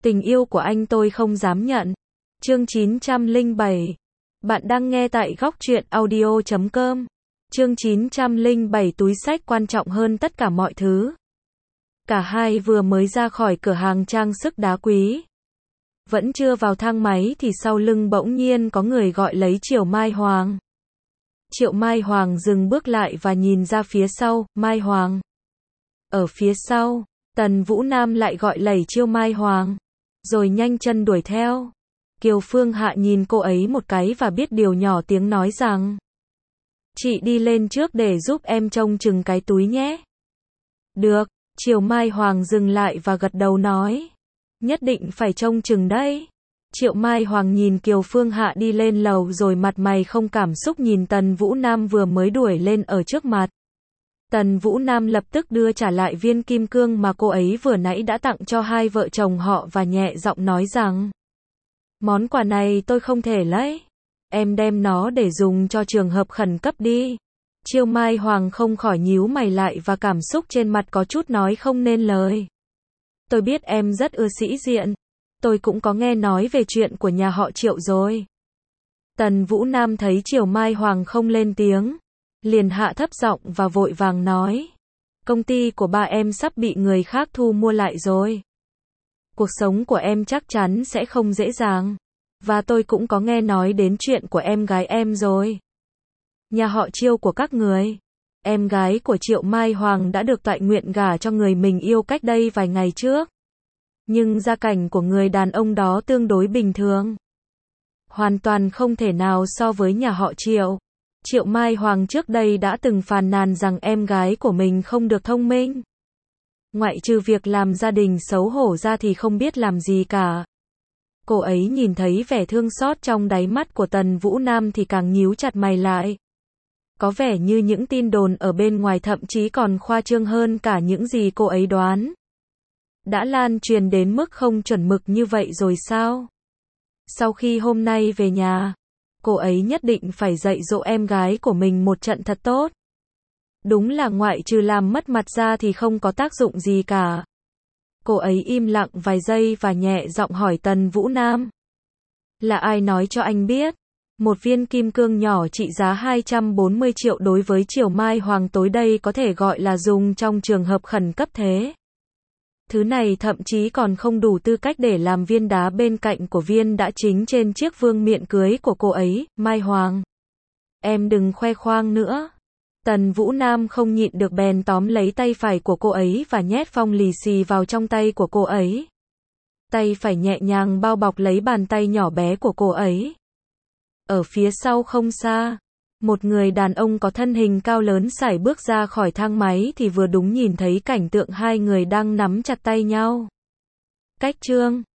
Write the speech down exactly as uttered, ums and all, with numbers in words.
Tình yêu của anh tôi không dám nhận. Chương chín trăm lẻ bảy. Bạn đang nghe tại góc truyện audio chấm com. Chương chín trăm lẻ bảy, túi xách quan trọng hơn tất cả mọi thứ. Cả hai vừa mới ra khỏi cửa hàng trang sức đá quý. Vẫn chưa vào thang máy thì sau lưng bỗng nhiên có người gọi lấy Triệu Mai Hoàng. Triệu Mai Hoàng dừng bước lại và nhìn ra phía sau, Mai Hoàng. Ở phía sau, Tần Vũ Nam lại gọi lẩy Triệu Mai Hoàng, rồi nhanh chân đuổi theo. Kiều Phương Hạ nhìn cô ấy một cái và biết điều, nhỏ tiếng nói rằng: chị đi lên trước để giúp em trông chừng cái túi nhé. Được, Triệu Mai Hoàng dừng lại và gật đầu nói: nhất định phải trông chừng đấy. Triệu Mai Hoàng nhìn Kiều Phương Hạ đi lên lầu rồi mặt mày không cảm xúc nhìn Tần Vũ Nam vừa mới đuổi lên ở trước mặt. Tần Vũ Nam lập tức đưa trả lại viên kim cương mà cô ấy vừa nãy đã tặng cho hai vợ chồng họ và nhẹ giọng nói rằng: món quà này tôi không thể lấy. Em đem nó để dùng cho trường hợp khẩn cấp đi. Triệu Mai Hoàng không khỏi nhíu mày lại và cảm xúc trên mặt có chút nói không nên lời. Tôi biết em rất ưa sĩ diện. Tôi cũng có nghe nói về chuyện của nhà họ Triệu rồi. Tần Vũ Nam thấy Triệu Mai Hoàng không lên tiếng, liền hạ thấp giọng và vội vàng nói: công ty của ba em sắp bị người khác thu mua lại rồi. Cuộc sống của em chắc chắn sẽ không dễ dàng. Và tôi cũng có nghe nói đến chuyện của em gái em rồi. Nhà họ Triệu của các người, em gái của Triệu Mai Hoàng đã được toại nguyện gả cho người mình yêu cách đây vài ngày trước. Nhưng gia cảnh của người đàn ông đó tương đối bình thường, hoàn toàn không thể nào so với nhà họ Triệu. Triệu Mai Hoàng trước đây đã từng phàn nàn rằng em gái của mình không được thông minh. Ngoại trừ việc làm gia đình xấu hổ ra thì không biết làm gì cả. Cô ấy nhìn thấy vẻ thương xót trong đáy mắt của Tần Vũ Nam thì càng nhíu chặt mày lại. Có vẻ như những tin đồn ở bên ngoài thậm chí còn khoa trương hơn cả những gì cô ấy đoán. Đã lan truyền đến mức không chuẩn mực như vậy rồi sao? Sau khi hôm nay về nhà, cô ấy nhất định phải dạy dỗ em gái của mình một trận thật tốt. Đúng là ngoại trừ làm mất mặt ra thì không có tác dụng gì cả. Cô ấy im lặng vài giây và nhẹ giọng hỏi Tần Vũ Nam: là ai nói cho anh biết một viên kim cương nhỏ trị giá hai trăm bốn mươi triệu đối với Triệu Mai Hoàng tối đây có thể gọi là dùng trong trường hợp khẩn cấp thế? Thứ này thậm chí còn không đủ tư cách để làm viên đá bên cạnh của viên đã chính trên chiếc vương miện cưới của cô ấy. Mai Hoàng, em đừng khoe khoang nữa. Tần Vũ Nam không nhịn được bèn tóm lấy tay phải của cô ấy và nhét phong lì xì vào trong tay của cô ấy. Tay phải nhẹ nhàng bao bọc lấy bàn tay nhỏ bé của cô ấy. Ở phía sau không xa, một người đàn ông có thân hình cao lớn sải bước ra khỏi thang máy thì vừa đúng nhìn thấy cảnh tượng hai người đang nắm chặt tay nhau. Cách chương